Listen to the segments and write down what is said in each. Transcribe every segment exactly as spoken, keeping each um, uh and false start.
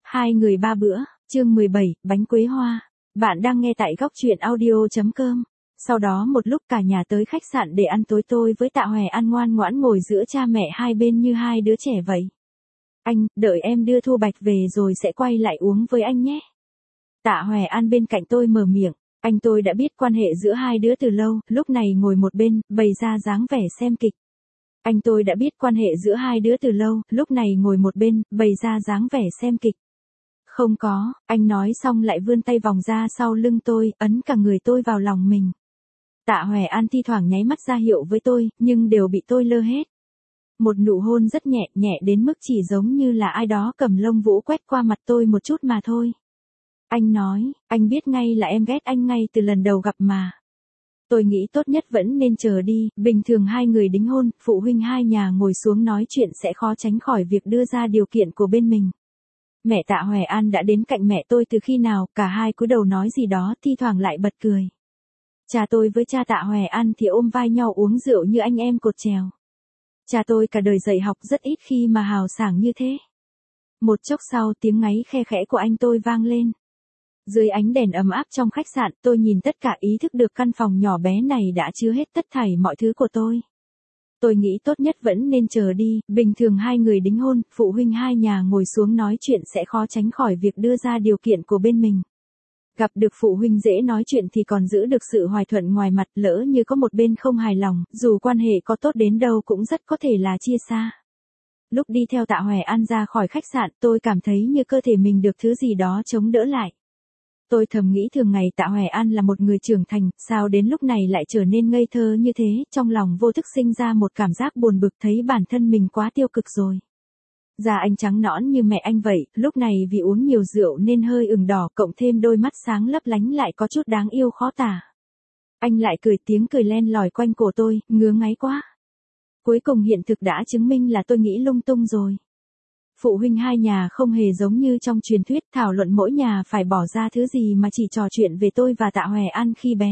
Hai người ba bữa, chương mười bảy, bánh quế hoa. Bạn đang nghe tại góc truyện audio.com. Sau đó một lúc cả nhà tới khách sạn để ăn tối, tôi với Tạ Hòe An ngoan ngoãn ngồi giữa cha mẹ hai bên như hai đứa trẻ vậy. Anh, đợi em đưa Thu Bạch về rồi sẽ quay lại uống với anh nhé. Tạ Hòe An bên cạnh tôi mở miệng. Anh tôi đã biết quan hệ giữa hai đứa từ lâu, lúc này ngồi một bên, bày ra dáng vẻ xem kịch. Anh tôi đã biết quan hệ giữa hai đứa từ lâu, lúc này ngồi một bên, bày ra dáng vẻ xem kịch. Không có, anh nói xong lại vươn tay vòng ra sau lưng tôi, ấn cả người tôi vào lòng mình. Tạ Hòe An thi thoảng nháy mắt ra hiệu với tôi, nhưng đều bị tôi lơ hết. Một nụ hôn rất nhẹ, nhẹ đến mức chỉ giống như là ai đó cầm lông vũ quét qua mặt tôi một chút mà thôi. Anh nói, anh biết ngay là em ghét anh ngay từ lần đầu gặp mà. Tôi nghĩ tốt nhất vẫn nên chờ đi, bình thường hai người đính hôn, phụ huynh hai nhà ngồi xuống nói chuyện sẽ khó tránh khỏi việc đưa ra điều kiện của bên mình. Mẹ Tạ Hòe An đã đến cạnh mẹ tôi từ khi nào, cả hai cúi đầu nói gì đó, thi thoảng lại bật cười. Cha tôi với cha Tạ Hòe An thì ôm vai nhau uống rượu như anh em cột chèo. Cha tôi cả đời dạy học rất ít khi mà hào sảng như thế. Một chốc sau tiếng ngáy khe khẽ của anh tôi vang lên. Dưới ánh đèn ấm áp trong khách sạn, tôi nhìn tất cả ý thức được căn phòng nhỏ bé này đã chứa hết tất thảy mọi thứ của tôi. Tôi nghĩ tốt nhất vẫn nên chờ đi, bình thường hai người đính hôn, phụ huynh hai nhà ngồi xuống nói chuyện sẽ khó tránh khỏi việc đưa ra điều kiện của bên mình. Gặp được phụ huynh dễ nói chuyện thì còn giữ được sự hòa thuận ngoài mặt, lỡ như có một bên không hài lòng, dù quan hệ có tốt đến đâu cũng rất có thể là chia xa. Lúc đi theo Tạ Hòe An ra khỏi khách sạn, tôi cảm thấy như cơ thể mình được thứ gì đó chống đỡ lại. Tôi thầm nghĩ thường ngày Tạ Hòe An là một người trưởng thành, sao đến lúc này lại trở nên ngây thơ như thế, trong lòng vô thức sinh ra một cảm giác buồn bực thấy bản thân mình quá tiêu cực rồi. Da anh trắng nõn như mẹ anh vậy, lúc này vì uống nhiều rượu nên hơi ửng đỏ, cộng thêm đôi mắt sáng lấp lánh lại có chút đáng yêu khó tả. Anh lại cười tiếng cười len lỏi quanh cổ tôi, ngứa ngáy quá. Cuối cùng hiện thực đã chứng minh là tôi nghĩ lung tung rồi. Phụ huynh hai nhà không hề giống như trong truyền thuyết thảo luận mỗi nhà phải bỏ ra thứ gì mà chỉ trò chuyện về tôi và Tạ Hòe An khi bé.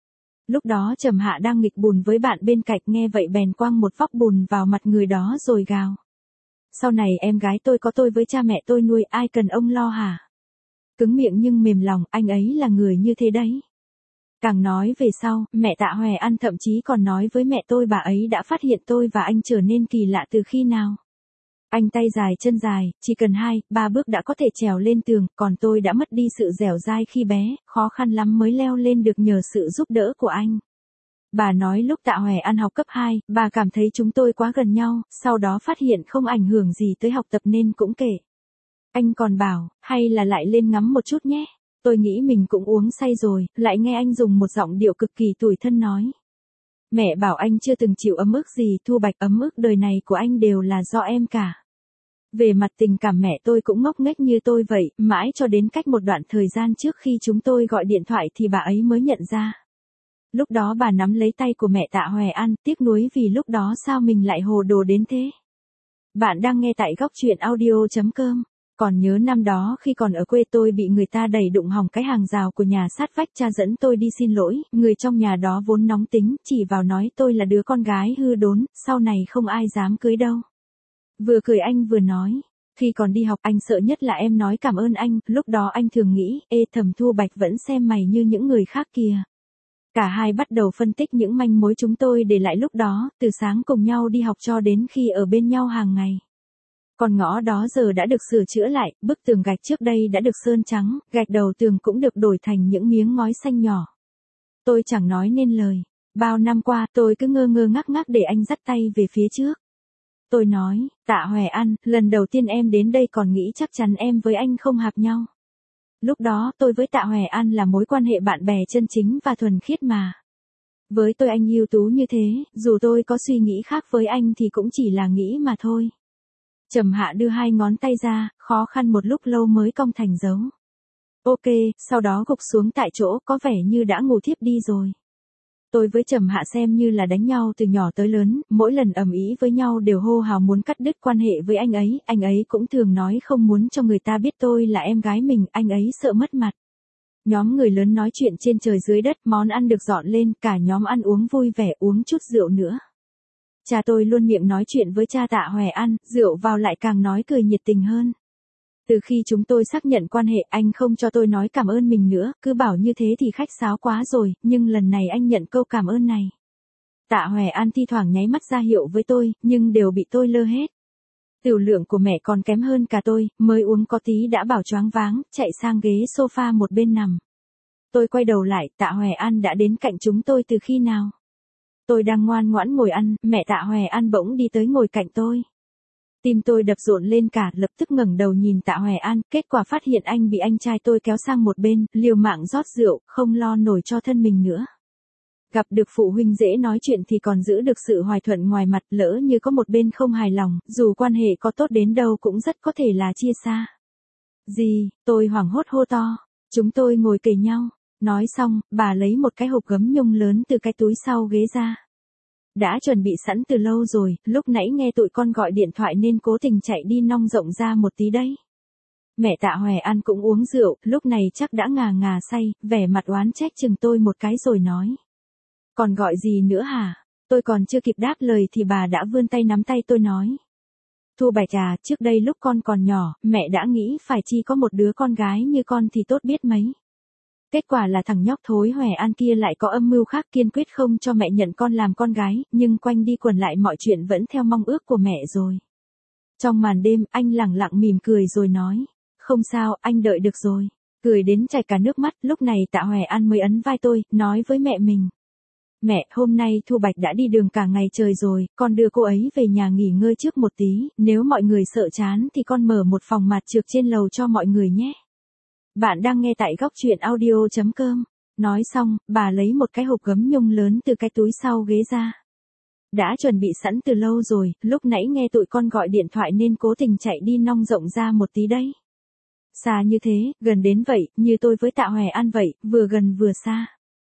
Lúc đó Trầm Hạ đang nghịch bùn với bạn bên cạnh, nghe vậy bèn quăng một vóc bùn vào mặt người đó rồi gào. Sau này em gái tôi có tôi với cha mẹ tôi nuôi, ai cần ông lo hả? Cứng miệng nhưng mềm lòng, anh ấy là người như thế đấy. Càng nói về sau, mẹ Tạ Hòe An thậm chí còn nói với mẹ tôi bà ấy đã phát hiện tôi và anh trở nên kỳ lạ từ khi nào. Anh tay dài chân dài, chỉ cần hai, ba bước đã có thể trèo lên tường, còn tôi đã mất đi sự dẻo dai khi bé, khó khăn lắm mới leo lên được nhờ sự giúp đỡ của anh. Bà nói lúc Tạ Hòe An học cấp hai, bà cảm thấy chúng tôi quá gần nhau, sau đó phát hiện không ảnh hưởng gì tới học tập nên cũng kể. Anh còn bảo, hay là lại lên ngắm một chút nhé. Tôi nghĩ mình cũng uống say rồi, lại nghe anh dùng một giọng điệu cực kỳ tủi thân nói. Mẹ bảo anh chưa từng chịu ấm ức gì, Thu Bạch, ấm ức đời này của anh đều là do em cả. Về mặt tình cảm mẹ tôi cũng ngốc nghếch như tôi vậy, mãi cho đến cách một đoạn thời gian trước khi chúng tôi gọi điện thoại thì bà ấy mới nhận ra. Lúc đó bà nắm lấy tay của mẹ Tạ Hòe An, tiếc nuối vì lúc đó sao mình lại hồ đồ đến thế. Bạn đang nghe tại góc truyện audio.com. Còn nhớ năm đó khi còn ở quê tôi bị người ta đẩy đụng hỏng cái hàng rào của nhà sát vách, cha dẫn tôi đi xin lỗi, người trong nhà đó vốn nóng tính, chỉ vào nói tôi là đứa con gái hư đốn, sau này không ai dám cưới đâu. Vừa cười anh vừa nói, khi còn đi học anh sợ nhất là em nói cảm ơn anh, lúc đó anh thường nghĩ, ê thầm Thu Bạch vẫn xem mày như những người khác kìa. Cả hai bắt đầu phân tích những manh mối chúng tôi để lại lúc đó, từ sáng cùng nhau đi học cho đến khi ở bên nhau hàng ngày. Con ngõ đó giờ đã được sửa chữa lại, bức tường gạch trước đây đã được sơn trắng, gạch đầu tường cũng được đổi thành những miếng ngói xanh nhỏ. Tôi chẳng nói nên lời. Bao năm qua, tôi cứ ngơ ngơ ngác ngác để anh dắt tay về phía trước. Tôi nói, Tạ Hòe An, lần đầu tiên em đến đây còn nghĩ chắc chắn em với anh không hợp nhau. Lúc đó tôi với Tạ Hòe An là mối quan hệ bạn bè chân chính và thuần khiết mà. Với tôi anh ưu tú như thế, dù tôi có suy nghĩ khác với anh thì cũng chỉ là nghĩ mà thôi. Trầm Hạ đưa hai ngón tay ra, khó khăn một lúc lâu mới cong thành dấu. Ok, sau đó gục xuống tại chỗ, có vẻ như đã ngủ thiếp đi rồi. Tôi với Trầm Hạ xem như là đánh nhau từ nhỏ tới lớn, mỗi lần ầm ĩ với nhau đều hô hào muốn cắt đứt quan hệ với anh ấy, anh ấy cũng thường nói không muốn cho người ta biết tôi là em gái mình, anh ấy sợ mất mặt. Nhóm người lớn nói chuyện trên trời dưới đất, món ăn được dọn lên, cả nhóm ăn uống vui vẻ, uống chút rượu nữa. Cha tôi luôn miệng nói chuyện với cha Tạ Hòe An, rượu vào lại càng nói cười nhiệt tình hơn. Từ khi chúng tôi xác nhận quan hệ anh không cho tôi nói cảm ơn mình nữa, cứ bảo như thế thì khách sáo quá rồi, nhưng lần này anh nhận câu cảm ơn này. Tạ Hoè An thi thoảng nháy mắt ra hiệu với tôi, nhưng đều bị tôi lơ hết. Tiểu lượng của mẹ còn kém hơn cả tôi, mới uống có tí đã bảo choáng váng, chạy sang ghế sofa một bên nằm. Tôi quay đầu lại, Tạ Hoè An đã đến cạnh chúng tôi từ khi nào? Tôi đang ngoan ngoãn ngồi ăn, mẹ Tạ Hoè An bỗng đi tới ngồi cạnh tôi. Tim tôi đập rộn lên cả, lập tức ngẩng đầu nhìn Tạ Hoè An, kết quả phát hiện anh bị anh trai tôi kéo sang một bên, liều mạng rót rượu, không lo nổi cho thân mình nữa. Gặp được phụ huynh dễ nói chuyện thì còn giữ được sự hòa thuận ngoài mặt, lỡ như có một bên không hài lòng, dù quan hệ có tốt đến đâu cũng rất có thể là chia xa. Gì, tôi hoảng hốt hô to, chúng tôi ngồi kề nhau, nói xong, bà lấy một cái hộp gấm nhung lớn từ cái túi sau ghế ra. Đã chuẩn bị sẵn từ lâu rồi, lúc nãy nghe tụi con gọi điện thoại nên cố tình chạy đi nong rộng ra một tí đấy. Mẹ Tạ Hoè An cũng uống rượu, lúc này chắc đã ngà ngà say, vẻ mặt oán trách chừng tôi một cái rồi nói. Còn gọi gì nữa hả? Tôi còn chưa kịp đáp lời thì bà đã vươn tay nắm tay tôi nói. Thu Bạch à, trước đây lúc con còn nhỏ, mẹ đã nghĩ phải chi có một đứa con gái như con thì tốt biết mấy. Kết quả là thằng nhóc thối Hoè An kia lại có âm mưu khác, kiên quyết không cho mẹ nhận con làm con gái, nhưng quanh đi quẩn lại mọi chuyện vẫn theo mong ước của mẹ rồi. Trong màn đêm, anh lẳng lặng mỉm cười rồi nói. Không sao, anh đợi được rồi. Cười đến chảy cả nước mắt, lúc này Tạ Hoè An mới ấn vai tôi, nói với mẹ mình. Mẹ, hôm nay Thu Bạch đã đi đường cả ngày trời rồi, con đưa cô ấy về nhà nghỉ ngơi trước một tí, nếu mọi người sợ chán thì con mở một phòng mặt trược trên lầu cho mọi người nhé. Bạn đang nghe tại góc truyện audio chấm com. Nói xong, bà lấy một cái hộp gấm nhung lớn từ cái túi sau ghế ra. Đã chuẩn bị sẵn từ lâu rồi, lúc nãy nghe tụi con gọi điện thoại nên cố tình chạy đi nong rộng ra một tí đấy. Xa như thế, gần đến vậy, như tôi với Tạ Hoè An vậy, vừa gần vừa xa.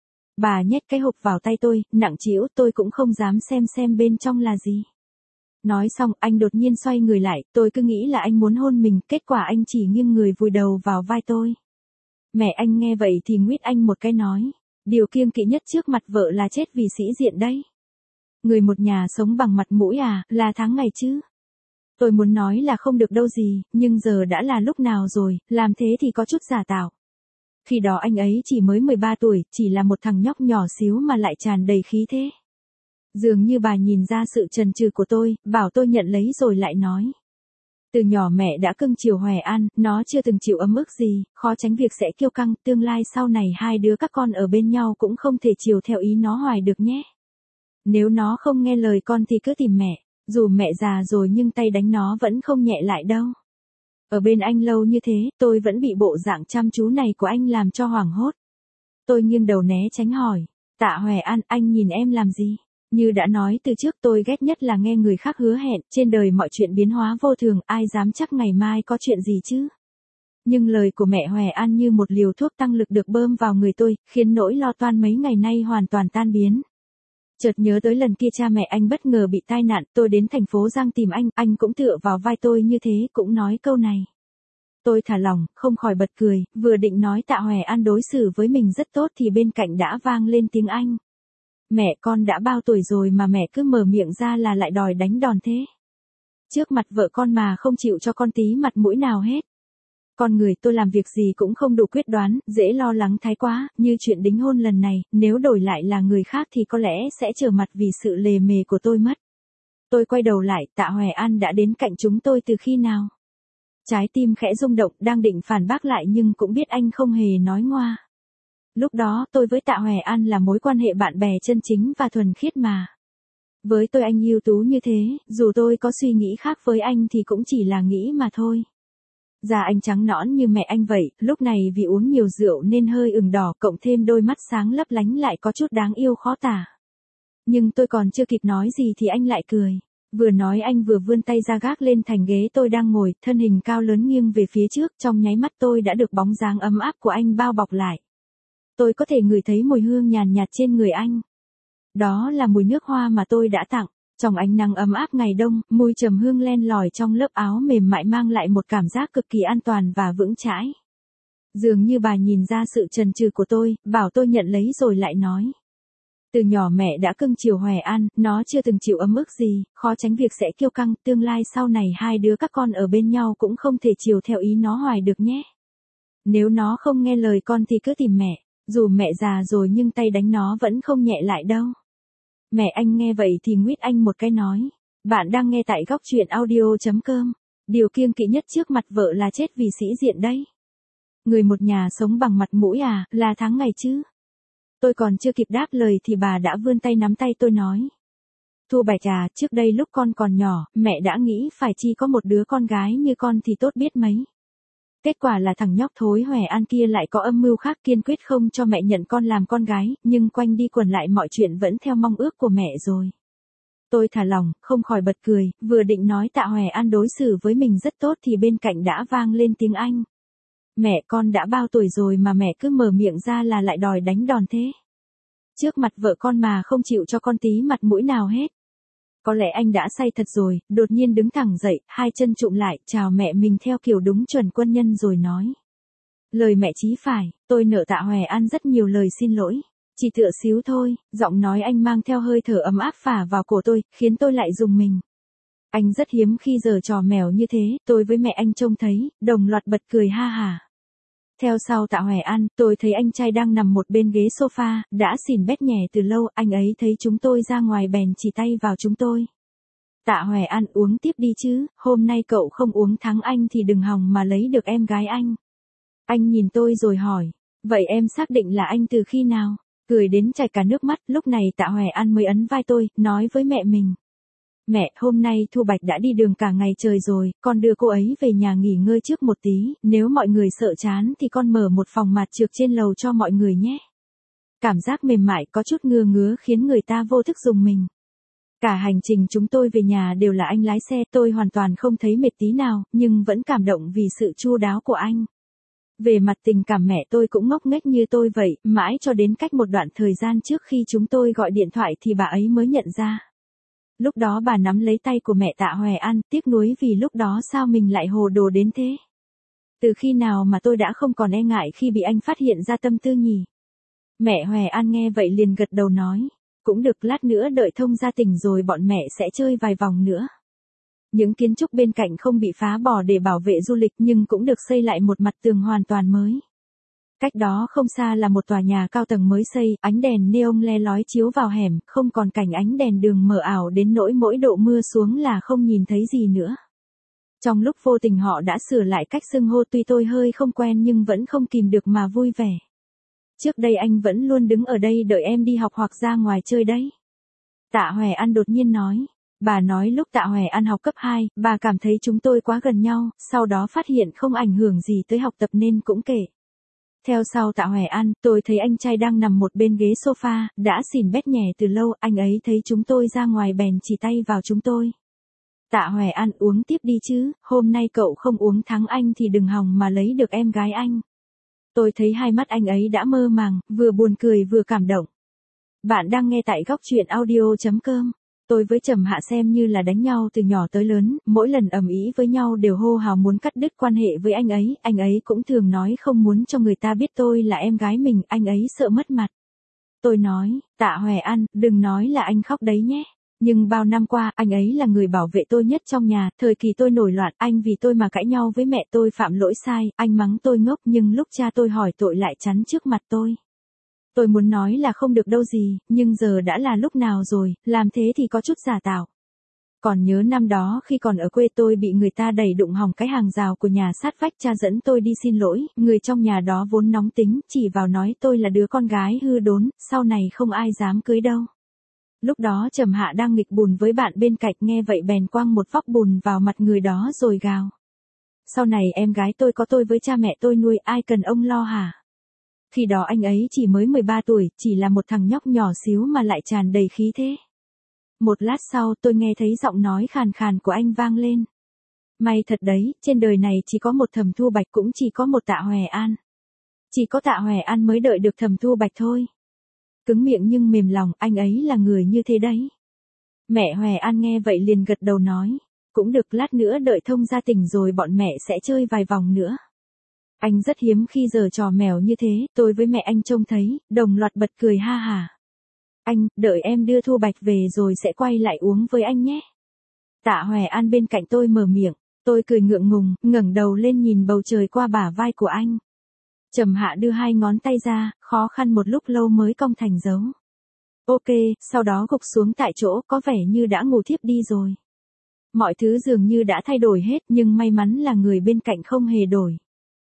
Bà nhét cái hộp vào tay tôi, nặng trĩu, tôi cũng không dám xem xem bên trong là gì. Nói xong, anh đột nhiên xoay người lại, tôi cứ nghĩ là anh muốn hôn mình, kết quả anh chỉ nghiêng người vùi đầu vào vai tôi. Mẹ anh nghe vậy thì nguyết anh một cái nói, điều kiêng kỵ nhất trước mặt vợ là chết vì sĩ diện đấy. Người một nhà sống bằng mặt mũi à, là tháng ngày chứ. Tôi muốn nói là không được đâu gì, nhưng giờ đã là lúc nào rồi, làm thế thì có chút giả tạo. Khi đó anh ấy chỉ mới mười ba tuổi, chỉ là một thằng nhóc nhỏ xíu mà lại tràn đầy khí thế. Dường như bà nhìn ra sự chần chừ của tôi, bảo tôi nhận lấy rồi lại nói. Từ nhỏ mẹ đã cưng chiều Hoè An, nó chưa từng chịu ấm ức gì, khó tránh việc sẽ kiêu căng, tương lai sau này hai đứa các con ở bên nhau cũng không thể chiều theo ý nó hoài được nhé. Nếu nó không nghe lời con thì cứ tìm mẹ, dù mẹ già rồi nhưng tay đánh nó vẫn không nhẹ lại đâu. Ở bên anh lâu như thế, tôi vẫn bị bộ dạng chăm chú này của anh làm cho hoảng hốt. Tôi nghiêng đầu né tránh hỏi, Tạ Hoè An, anh nhìn em làm gì? Như đã nói từ trước, tôi ghét nhất là nghe người khác hứa hẹn, trên đời mọi chuyện biến hóa vô thường, ai dám chắc ngày mai có chuyện gì chứ? Nhưng lời của mẹ Hoè An như một liều thuốc tăng lực được bơm vào người tôi, khiến nỗi lo toan mấy ngày nay hoàn toàn tan biến. Chợt nhớ tới lần kia cha mẹ anh bất ngờ bị tai nạn, tôi đến thành phố Giang tìm anh, anh cũng tựa vào vai tôi như thế, cũng nói câu này. Tôi thả lỏng, không khỏi bật cười, vừa định nói Tạ Hoè An đối xử với mình rất tốt thì bên cạnh đã vang lên tiếng anh. Mẹ, con đã bao tuổi rồi mà mẹ cứ mở miệng ra là lại đòi đánh đòn thế. Trước mặt vợ con mà không chịu cho con tí mặt mũi nào hết. Con người tôi làm việc gì cũng không đủ quyết đoán, dễ lo lắng thái quá, như chuyện đính hôn lần này, nếu đổi lại là người khác thì có lẽ sẽ trở mặt vì sự lề mề của tôi mất. Tôi quay đầu lại, Tạ Hoè An đã đến cạnh chúng tôi từ khi nào? Trái tim khẽ rung động, đang định phản bác lại nhưng cũng biết anh không hề nói ngoa. Lúc đó, tôi với Tạ Hoè An là mối quan hệ bạn bè chân chính và thuần khiết mà. Với tôi anh ưu tú như thế, dù tôi có suy nghĩ khác với anh thì cũng chỉ là nghĩ mà thôi. Da anh trắng nõn như mẹ anh vậy, lúc này vì uống nhiều rượu nên hơi ửng đỏ, cộng thêm đôi mắt sáng lấp lánh lại có chút đáng yêu khó tả. Nhưng tôi còn chưa kịp nói gì thì anh lại cười. Vừa nói anh vừa vươn tay ra gác lên thành ghế tôi đang ngồi, thân hình cao lớn nghiêng về phía trước, trong nháy mắt tôi đã được bóng dáng ấm áp của anh bao bọc lại. Tôi có thể ngửi thấy mùi hương nhàn nhạt trên người anh. Đó là mùi nước hoa mà tôi đã tặng. Trong ánh nắng ấm áp ngày đông, mùi trầm hương len lỏi trong lớp áo mềm mại mang lại một cảm giác cực kỳ an toàn và vững chãi. Dường như bà nhìn ra sự chần chừ của tôi, bảo tôi nhận lấy rồi lại nói. Từ nhỏ mẹ đã cưng chiều Hoài An, nó chưa từng chịu ấm ức gì, khó tránh việc sẽ kiêu căng, tương lai sau này hai đứa các con ở bên nhau cũng không thể chiều theo ý nó hoài được nhé. Nếu nó không nghe lời con thì cứ tìm mẹ, dù mẹ già rồi nhưng tay đánh nó vẫn không nhẹ lại đâu. Mẹ anh nghe vậy thì nguyết anh một cái nói, bạn đang nghe tại góc truyện audio.com, điều kiêng kỵ nhất trước mặt vợ là chết vì sĩ diện đấy. Người một nhà sống bằng mặt mũi à, là tháng ngày chứ. Tôi còn chưa kịp đáp lời thì bà đã vươn tay nắm tay tôi nói. Thu Bạch à, trước đây lúc con còn nhỏ, mẹ đã nghĩ phải chi có một đứa con gái như con thì tốt biết mấy. Kết quả là thằng nhóc thối Hoài An kia lại có âm mưu khác kiên quyết không cho mẹ nhận con làm con gái, nhưng quanh đi quẩn lại mọi chuyện vẫn theo mong ước của mẹ rồi. Tôi thả lòng, không khỏi bật cười, vừa định nói Tạ Hoài An đối xử với mình rất tốt thì bên cạnh đã vang lên tiếng anh. Mẹ con đã bao tuổi rồi mà mẹ cứ mở miệng ra là lại đòi đánh đòn thế. Trước mặt vợ con mà không chịu cho con tí mặt mũi nào hết. Có lẽ anh đã say thật rồi, đột nhiên đứng thẳng dậy, hai chân trụm lại, chào mẹ mình theo kiểu đúng chuẩn quân nhân rồi nói. Lời mẹ chí phải, tôi nợ Tạ Hoài An rất nhiều lời xin lỗi. Chỉ tựa xíu thôi, giọng nói anh mang theo hơi thở ấm áp phả vào cổ tôi, khiến tôi lại rùng mình. Anh rất hiếm khi giở trò mèo như thế, tôi với mẹ anh trông thấy, đồng loạt bật cười ha hả. Theo sau Tạ Hoài An, tôi thấy anh trai đang nằm một bên ghế sofa, đã xỉn bét nhè từ lâu, anh ấy thấy chúng tôi ra ngoài bèn chỉ tay vào chúng tôi. Tạ Hoài An uống tiếp đi chứ, hôm nay cậu không uống thắng anh thì đừng hòng mà lấy được em gái anh. Anh nhìn tôi rồi hỏi, vậy em xác định là anh từ khi nào? Cười đến chảy cả nước mắt, lúc này Tạ Hoài An mới ấn vai tôi, nói với mẹ mình. Mẹ, hôm nay Thu Bạch đã đi đường cả ngày trời rồi, con đưa cô ấy về nhà nghỉ ngơi trước một tí, nếu mọi người sợ chán thì con mở một phòng mặt trược trên lầu cho mọi người nhé. Cảm giác mềm mại có chút ngứa ngứa khiến người ta vô thức rùng mình. Cả hành trình chúng tôi về nhà đều là anh lái xe, tôi hoàn toàn không thấy mệt tí nào, nhưng vẫn cảm động vì sự chu đáo của anh. Về mặt tình cảm mẹ tôi cũng ngốc nghếch như tôi vậy, mãi cho đến cách một đoạn thời gian trước khi chúng tôi gọi điện thoại thì bà ấy mới nhận ra. Lúc đó bà nắm lấy tay của mẹ Tạ Hoài An, tiếc nuối vì lúc đó sao mình lại hồ đồ đến thế. Từ khi nào mà tôi đã không còn e ngại khi bị anh phát hiện ra tâm tư nhỉ? Mẹ Hoài An nghe vậy liền gật đầu nói, cũng được, lát nữa đợi thông gia tỉnh rồi bọn mẹ sẽ chơi vài vòng nữa. Những kiến trúc bên cạnh không bị phá bỏ để bảo vệ du lịch nhưng cũng được xây lại một mặt tường hoàn toàn mới. Cách đó không xa là một tòa nhà cao tầng mới xây, ánh đèn neon le lói chiếu vào hẻm, không còn cảnh ánh đèn đường mờ ảo đến nỗi mỗi độ mưa xuống là không nhìn thấy gì nữa. Trong lúc vô tình họ đã sửa lại cách xưng hô, tuy tôi hơi không quen nhưng vẫn không kìm được mà vui vẻ. Trước đây anh vẫn luôn đứng ở đây đợi em đi học hoặc ra ngoài chơi đấy. Tạ Hoài An đột nhiên nói. Bà nói lúc Tạ Hoài An học cấp hai, bà cảm thấy chúng tôi quá gần nhau, sau đó phát hiện không ảnh hưởng gì tới học tập nên cũng kể. Theo sau Tạ Hoài An, tôi thấy anh trai đang nằm một bên ghế sofa, đã xỉn bét nhè từ lâu, anh ấy thấy chúng tôi ra ngoài bèn chỉ tay vào chúng tôi. Tạ Hoài An uống tiếp đi chứ, hôm nay cậu không uống thắng anh thì đừng hòng mà lấy được em gái anh. Tôi thấy hai mắt anh ấy đã mơ màng, vừa buồn cười vừa cảm động. Bạn đang nghe tại góc truyện audio.com. Tôi với Trầm Hạ xem như là đánh nhau từ nhỏ tới lớn, mỗi lần ầm ĩ với nhau đều hô hào muốn cắt đứt quan hệ với anh ấy, anh ấy cũng thường nói không muốn cho người ta biết tôi là em gái mình, anh ấy sợ mất mặt. Tôi nói, Tạ Hoài An, đừng nói là anh khóc đấy nhé. Nhưng bao năm qua, anh ấy là người bảo vệ tôi nhất trong nhà, thời kỳ tôi nổi loạn, anh vì tôi mà cãi nhau với mẹ tôi phạm lỗi sai, anh mắng tôi ngốc nhưng lúc cha tôi hỏi tội lại chắn trước mặt tôi. Tôi muốn nói là không được đâu gì, nhưng giờ đã là lúc nào rồi, làm thế thì có chút giả tạo. Còn nhớ năm đó khi còn ở quê tôi bị người ta đẩy đụng hỏng cái hàng rào của nhà sát vách, cha dẫn tôi đi xin lỗi, người trong nhà đó vốn nóng tính, chỉ vào nói tôi là đứa con gái hư đốn, sau này không ai dám cưới đâu. Lúc đó Trầm Hạ đang nghịch bùn với bạn bên cạnh, nghe vậy bèn quăng một vóc bùn vào mặt người đó rồi gào. Sau này em gái tôi có tôi với cha mẹ tôi nuôi, ai cần ông lo hả? Khi đó anh ấy chỉ mới mười ba tuổi, chỉ là một thằng nhóc nhỏ xíu mà lại tràn đầy khí thế. Một lát sau tôi nghe thấy giọng nói khàn khàn của anh vang lên. May thật đấy, trên đời này chỉ có một Thẩm Thu Bạch, cũng chỉ có một Tạ Hoài An. Chỉ có Tạ Hoài An mới đợi được Thẩm Thu Bạch thôi. Cứng miệng nhưng mềm lòng, anh ấy là người như thế đấy. Mẹ Hoài An nghe vậy liền gật đầu nói. Cũng được, lát nữa đợi thông gia tỉnh rồi bọn mẹ sẽ chơi vài vòng nữa. Anh rất hiếm khi giở trò mèo như thế, tôi với mẹ anh trông thấy, đồng loạt bật cười ha hả. Anh, đợi em đưa Thu Bạch về rồi sẽ quay lại uống với anh nhé. Tạ Hoài An bên cạnh tôi mở miệng, tôi cười ngượng ngùng, ngẩng đầu lên nhìn bầu trời qua bả vai của anh. Trầm Hạ đưa hai ngón tay ra, khó khăn một lúc lâu mới cong thành dấu. Ok, sau đó gục xuống tại chỗ, có vẻ như đã ngủ thiếp đi rồi. Mọi thứ dường như đã thay đổi hết, nhưng may mắn là người bên cạnh không hề đổi.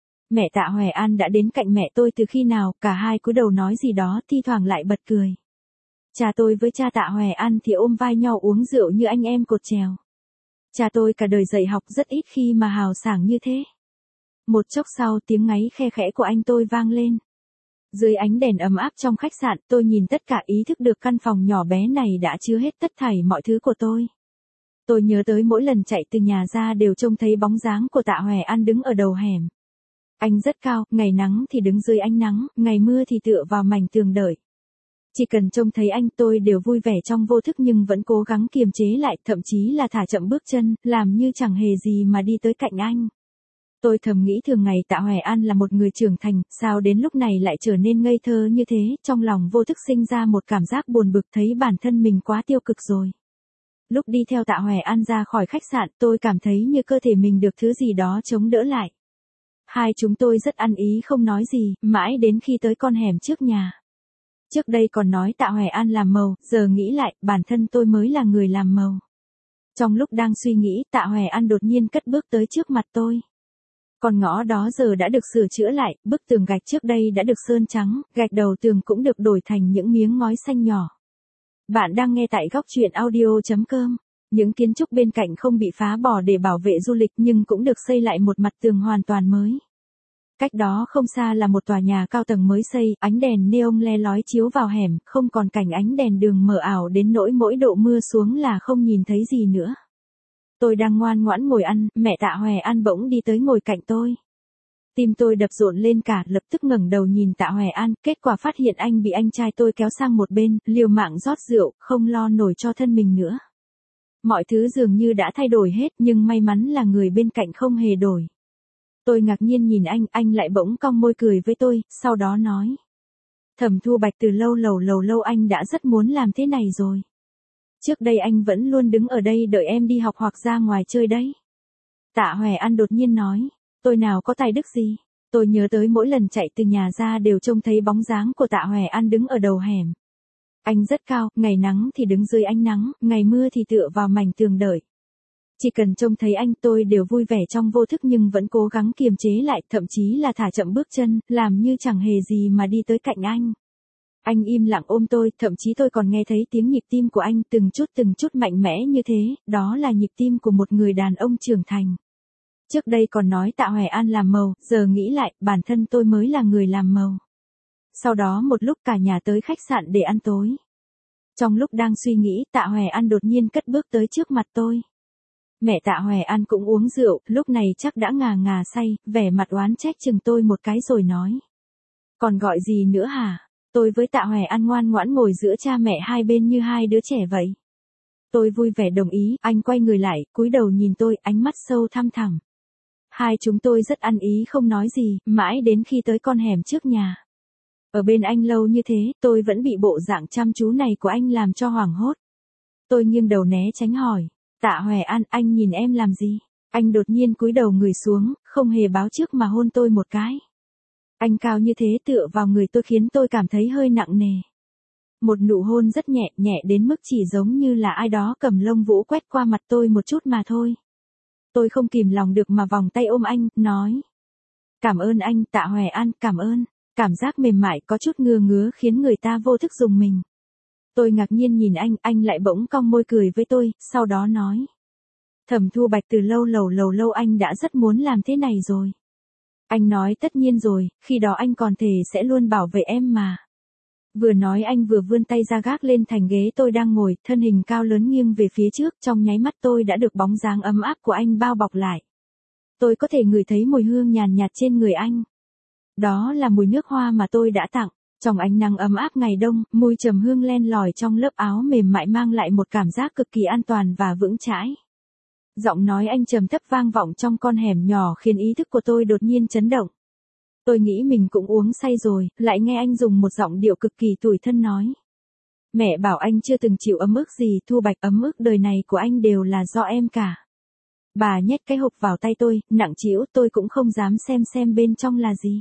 Mẹ Tạ Hoài An đã đến cạnh mẹ tôi từ khi nào, cả hai cúi đầu nói gì đó, thi thoảng lại bật cười. Cha tôi với cha Tạ Hoài An thì ôm vai nhau uống rượu như anh em cột chèo. Cha tôi cả đời dạy học rất ít khi mà hào sảng như thế. Một chốc sau tiếng ngáy khe khẽ của anh tôi vang lên. Dưới ánh đèn ấm áp trong khách sạn, tôi nhìn tất cả ý thức được căn phòng nhỏ bé này đã chứa hết tất thảy mọi thứ của tôi. Tôi nhớ tới mỗi lần chạy từ nhà ra đều trông thấy bóng dáng của Tạ Hoài An đứng ở đầu hẻm. Anh rất cao, ngày nắng thì đứng dưới ánh nắng, ngày mưa thì tựa vào mảnh tường đợi. Chỉ cần trông thấy anh tôi đều vui vẻ trong vô thức nhưng vẫn cố gắng kiềm chế lại, thậm chí là thả chậm bước chân, làm như chẳng hề gì mà đi tới cạnh anh. Tôi thầm nghĩ thường ngày Tạ Hoài An là một người trưởng thành, sao đến lúc này lại trở nên ngây thơ như thế, trong lòng vô thức sinh ra một cảm giác buồn bực thấy bản thân mình quá tiêu cực rồi. Lúc đi theo Tạ Hoài An ra khỏi khách sạn, tôi cảm thấy như cơ thể mình được thứ gì đó chống đỡ lại. Hai chúng tôi rất ăn ý không nói gì, mãi đến khi tới con hẻm trước nhà. Trước đây còn nói Tạ Hoài An làm màu, giờ nghĩ lại, bản thân tôi mới là người làm màu. Trong lúc đang suy nghĩ, Tạ Hoài An đột nhiên cất bước tới trước mặt tôi. Con ngõ đó giờ đã được sửa chữa lại, bức tường gạch trước đây đã được sơn trắng, gạch đầu tường cũng được đổi thành những miếng ngói xanh nhỏ. Bạn đang nghe tại góc truyện audio chấm com. Những kiến trúc bên cạnh không bị phá bỏ để bảo vệ du lịch nhưng cũng được xây lại một mặt tường hoàn toàn mới. Cách đó không xa là một tòa nhà cao tầng mới xây, ánh đèn neon le lói chiếu vào hẻm, không còn cảnh ánh đèn đường mờ ảo đến nỗi mỗi độ mưa xuống là không nhìn thấy gì nữa. Tôi đang ngoan ngoãn ngồi ăn, mẹ Tạ Hoài An bỗng đi tới ngồi cạnh tôi. Tim tôi đập rộn lên cả, lập tức ngẩng đầu nhìn Tạ Hoài An, kết quả phát hiện anh bị anh trai tôi kéo sang một bên, liều mạng rót rượu, không lo nổi cho thân mình nữa. Mọi thứ dường như đã thay đổi hết nhưng may mắn là người bên cạnh không hề đổi. Tôi ngạc nhiên nhìn anh, anh lại bỗng cong môi cười với tôi, sau đó nói. Thẩm Thu Bạch từ lâu lâu lâu lâu anh đã rất muốn làm thế này rồi. Trước đây anh vẫn luôn đứng ở đây đợi em đi học hoặc ra ngoài chơi đấy. Tạ Hoài An đột nhiên nói, tôi nào có tài đức gì. Tôi nhớ tới mỗi lần chạy từ nhà ra đều trông thấy bóng dáng của Tạ Hoài An đứng ở đầu hẻm. Anh rất cao, ngày nắng thì đứng dưới ánh nắng, ngày mưa thì tựa vào mảnh tường đợi. Chỉ cần trông thấy anh tôi đều vui vẻ trong vô thức nhưng vẫn cố gắng kiềm chế lại, thậm chí là thả chậm bước chân, làm như chẳng hề gì mà đi tới cạnh anh. Anh im lặng ôm tôi, thậm chí tôi còn nghe thấy tiếng nhịp tim của anh từng chút từng chút mạnh mẽ như thế, đó là nhịp tim của một người đàn ông trưởng thành. Trước đây còn nói Tạ Hoài An làm màu, giờ nghĩ lại, bản thân tôi mới là người làm màu. Sau đó một lúc cả nhà tới khách sạn để ăn tối. Trong lúc đang suy nghĩ, Tạ Hoài An đột nhiên cất bước tới trước mặt tôi. Mẹ Tạ Hoài An cũng uống rượu, lúc này chắc đã ngà ngà say, vẻ mặt oán trách chừng tôi một cái rồi nói. Còn gọi gì nữa hả? Tôi với Tạ Hoài An ngoan ngoãn ngồi giữa cha mẹ hai bên như hai đứa trẻ vậy. Tôi vui vẻ đồng ý, anh quay người lại, cúi đầu nhìn tôi, ánh mắt sâu thăm thẳm. Hai chúng tôi rất ăn ý không nói gì, mãi đến khi tới con hẻm trước nhà. Ở bên anh lâu như thế, tôi vẫn bị bộ dạng chăm chú này của anh làm cho hoảng hốt. Tôi nghiêng đầu né tránh hỏi. Tạ Hoài An, anh nhìn em làm gì? Anh đột nhiên cúi đầu người xuống, không hề báo trước mà hôn tôi một cái. Anh cao như thế tựa vào người tôi khiến tôi cảm thấy hơi nặng nề. Một nụ hôn rất nhẹ, nhẹ đến mức chỉ giống như là ai đó cầm lông vũ quét qua mặt tôi một chút mà thôi. Tôi không kìm lòng được mà vòng tay ôm anh, nói. Cảm ơn anh, Tạ Hoài An, cảm ơn. Cảm giác mềm mại có chút ngứa ngứa khiến người ta vô thức rùng mình. Tôi ngạc nhiên nhìn anh, anh lại bỗng cong môi cười với tôi, sau đó nói. Thẩm Thu Bạch từ lâu lâu lâu lâu anh đã rất muốn làm thế này rồi. Anh nói tất nhiên rồi, khi đó anh còn thề sẽ luôn bảo vệ em mà. Vừa nói anh vừa vươn tay ra gác lên thành ghế tôi đang ngồi, thân hình cao lớn nghiêng về phía trước, trong nháy mắt tôi đã được bóng dáng ấm áp của anh bao bọc lại. Tôi có thể ngửi thấy mùi hương nhàn nhạt trên người anh. Đó là mùi nước hoa mà tôi đã tặng. Trong ánh nắng ấm áp ngày đông, mùi trầm hương len lỏi trong lớp áo mềm mại mang lại một cảm giác cực kỳ an toàn và vững chãi. Giọng nói anh trầm thấp vang vọng trong con hẻm nhỏ khiến ý thức của tôi đột nhiên chấn động. Tôi nghĩ mình cũng uống say rồi, lại nghe anh dùng một giọng điệu cực kỳ tủi thân nói. Mẹ bảo anh chưa từng chịu ấm ức gì, Thu Bạch, ấm ức đời này của anh đều là do em cả. Bà nhét cái hộp vào tay tôi, nặng trĩu, tôi cũng không dám xem xem bên trong là gì.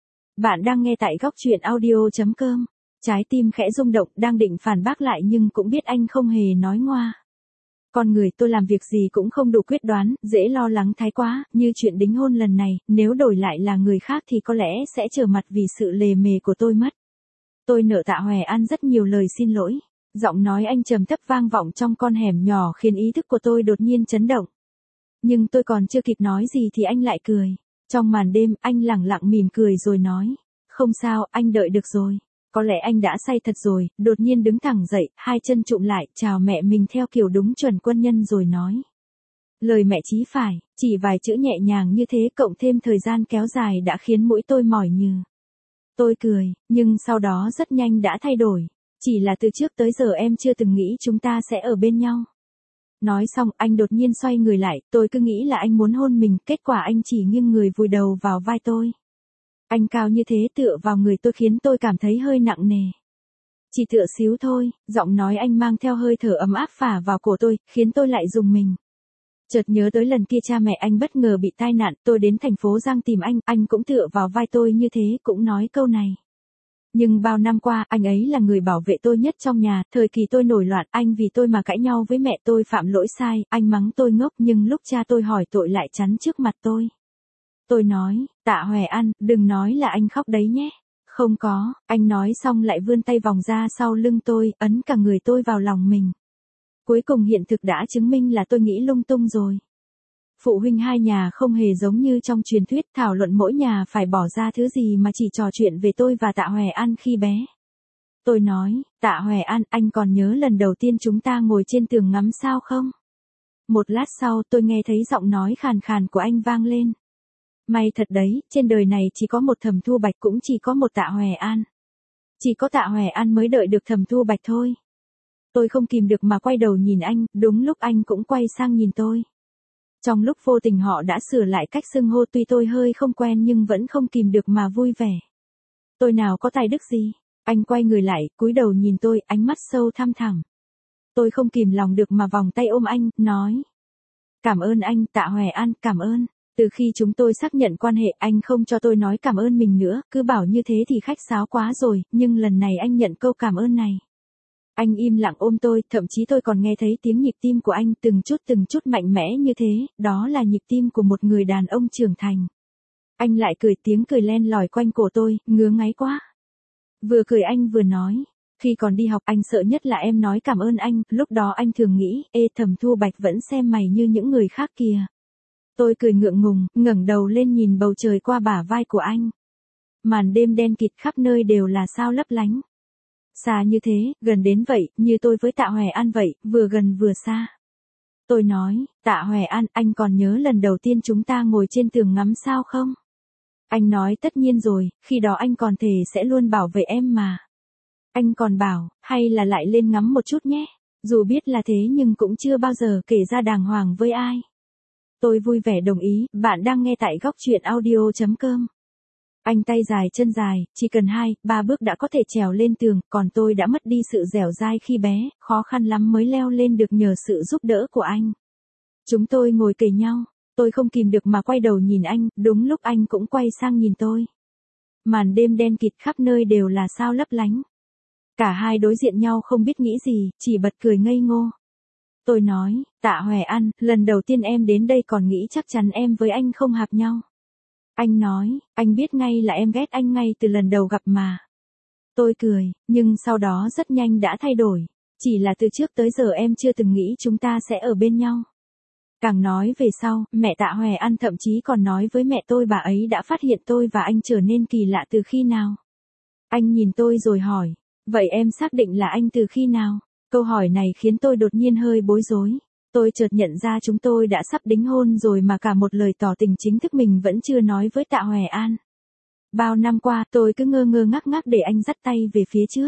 Bạn đang nghe tại góc truyện audio.com. Trái tim khẽ rung động, đang định phản bác lại nhưng cũng biết anh không hề nói ngoa. Con người tôi làm việc gì cũng không đủ quyết đoán, dễ lo lắng thái quá, như chuyện đính hôn lần này, nếu đổi lại là người khác thì có lẽ sẽ trở mặt vì sự lề mề của tôi mất. Tôi nợ Tạ Hoè An rất nhiều lời xin lỗi. Giọng nói anh trầm thấp vang vọng trong con hẻm nhỏ khiến ý thức của tôi đột nhiên chấn động. Nhưng tôi còn chưa kịp nói gì thì anh lại cười. Trong màn đêm, anh lẳng lặng mỉm cười rồi nói. Không sao, anh đợi được rồi. Có lẽ anh đã say thật rồi, đột nhiên đứng thẳng dậy, hai chân trụm lại, chào mẹ mình theo kiểu đúng chuẩn quân nhân rồi nói. Lời mẹ chí phải, chỉ vài chữ nhẹ nhàng như thế cộng thêm thời gian kéo dài đã khiến mũi tôi mỏi nhừ. Tôi cười, nhưng sau đó rất nhanh đã thay đổi. Chỉ là từ trước tới giờ em chưa từng nghĩ chúng ta sẽ ở bên nhau. Nói xong, anh đột nhiên xoay người lại, tôi cứ nghĩ là anh muốn hôn mình, kết quả anh chỉ nghiêng người vùi đầu vào vai tôi. Anh cao như thế tựa vào người tôi khiến tôi cảm thấy hơi nặng nề. Chỉ tựa xíu thôi, giọng nói anh mang theo hơi thở ấm áp phả vào cổ tôi, khiến tôi lại rùng mình. Chợt nhớ tới lần kia cha mẹ anh bất ngờ bị tai nạn, tôi đến thành phố Giang tìm anh, anh cũng tựa vào vai tôi như thế, cũng nói câu này. Nhưng bao năm qua, anh ấy là người bảo vệ tôi nhất trong nhà, thời kỳ tôi nổi loạn, anh vì tôi mà cãi nhau với mẹ tôi phạm lỗi sai, anh mắng tôi ngốc nhưng lúc cha tôi hỏi tội lại chắn trước mặt tôi. Tôi nói, Tạ Hoè An, đừng nói là anh khóc đấy nhé. Không có, anh nói xong lại vươn tay vòng ra sau lưng tôi, ấn cả người tôi vào lòng mình. Cuối cùng hiện thực đã chứng minh là tôi nghĩ lung tung rồi. Phụ huynh hai nhà không hề giống như trong truyền thuyết thảo luận mỗi nhà phải bỏ ra thứ gì mà chỉ trò chuyện về tôi và Tạ Hoè An khi bé. Tôi nói, Tạ Hoè An, anh còn nhớ lần đầu tiên chúng ta ngồi trên tường ngắm sao không? Một lát sau tôi nghe thấy giọng nói khàn khàn của anh vang lên. May thật đấy, trên đời này chỉ có một Thẩm Thu Bạch cũng chỉ có một Tạ Hoè An. Chỉ có Tạ Hoè An mới đợi được Thẩm Thu Bạch thôi. Tôi không kìm được mà quay đầu nhìn anh, đúng lúc anh cũng quay sang nhìn tôi. Trong lúc vô tình họ đã sửa lại cách xưng hô tuy tôi hơi không quen nhưng vẫn không kìm được mà vui vẻ. Tôi nào có tài đức gì. Anh quay người lại, cúi đầu nhìn tôi, ánh mắt sâu thăm thẳm. Tôi không kìm lòng được mà vòng tay ôm anh, nói. Cảm ơn anh, Tạ Hoè An, cảm ơn. Từ khi chúng tôi xác nhận quan hệ anh không cho tôi nói cảm ơn mình nữa, cứ bảo như thế thì khách sáo quá rồi, nhưng lần này anh nhận câu cảm ơn này. Anh im lặng ôm tôi, thậm chí tôi còn nghe thấy tiếng nhịp tim của anh từng chút từng chút mạnh mẽ như thế, đó là nhịp tim của một người đàn ông trưởng thành. Anh lại cười tiếng cười len lỏi quanh cổ tôi, ngứa ngáy quá. Vừa cười anh vừa nói, khi còn đi học anh sợ nhất là em nói cảm ơn anh, lúc đó anh thường nghĩ, ê Thẩm Thu Bạch vẫn xem mày như những người khác kìa. Tôi cười ngượng ngùng, ngẩng đầu lên nhìn bầu trời qua bả vai của anh. Màn đêm đen kịt khắp nơi đều là sao lấp lánh. Xa như thế, gần đến vậy, như tôi với Tạ Hoè An vậy, vừa gần vừa xa. Tôi nói, Tạ Hoè An, anh còn nhớ lần đầu tiên chúng ta ngồi trên tường ngắm sao không? Anh nói tất nhiên rồi, khi đó anh còn thề sẽ luôn bảo vệ em mà. Anh còn bảo, hay là lại lên ngắm một chút nhé. Dù biết là thế nhưng cũng chưa bao giờ kể ra đàng hoàng với ai. Tôi vui vẻ đồng ý, bạn đang nghe tại góc truyện audio.com. Anh tay dài chân dài, chỉ cần hai, ba bước đã có thể trèo lên tường, còn tôi đã mất đi sự dẻo dai khi bé, khó khăn lắm mới leo lên được nhờ sự giúp đỡ của anh. Chúng tôi ngồi kề nhau, tôi không kìm được mà quay đầu nhìn anh, đúng lúc anh cũng quay sang nhìn tôi. Màn đêm đen kịt khắp nơi đều là sao lấp lánh. Cả hai đối diện nhau không biết nghĩ gì, chỉ bật cười ngây ngô. Tôi nói, Tạ Hoè An, lần đầu tiên em đến đây còn nghĩ chắc chắn em với anh không hợp nhau. Anh nói, anh biết ngay là em ghét anh ngay từ lần đầu gặp mà. Tôi cười, nhưng sau đó rất nhanh đã thay đổi. Chỉ là từ trước tới giờ em chưa từng nghĩ chúng ta sẽ ở bên nhau. Càng nói về sau, mẹ Tạ Hoè An thậm chí còn nói với mẹ tôi bà ấy đã phát hiện tôi và anh trở nên kỳ lạ từ khi nào. Anh nhìn tôi rồi hỏi, vậy em xác định là anh từ khi nào? Câu hỏi này khiến tôi đột nhiên hơi bối rối. Tôi chợt nhận ra chúng tôi đã sắp đính hôn rồi mà cả một lời tỏ tình chính thức mình vẫn chưa nói với Tạ Hoè An. Bao năm qua tôi cứ ngơ ngơ ngác ngác để anh dắt tay về phía trước.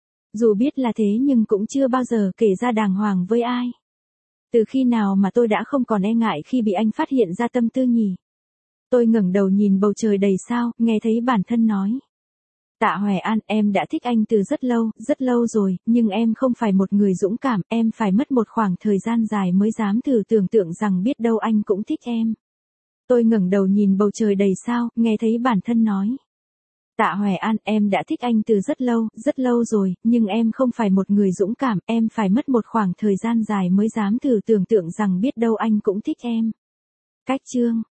Dù biết là thế nhưng cũng chưa bao giờ kể ra đàng hoàng với ai. Từ khi nào mà tôi đã không còn e ngại khi bị anh phát hiện ra tâm tư nhỉ? Tôi ngẩng đầu nhìn bầu trời đầy sao, nghe thấy bản thân nói. Tạ Hoài An, em đã thích anh từ rất lâu, rất lâu rồi, nhưng em không phải một người dũng cảm, em phải mất một khoảng thời gian dài mới dám thử tưởng tượng rằng biết đâu anh cũng thích em. Tôi ngẩng đầu nhìn bầu trời đầy sao, nghe thấy bản thân nói. Tạ Hoài An, em đã thích anh từ rất lâu, rất lâu rồi, nhưng em không phải một người dũng cảm, em phải mất một khoảng thời gian dài mới dám thử tưởng tượng rằng biết đâu anh cũng thích em. Cách chương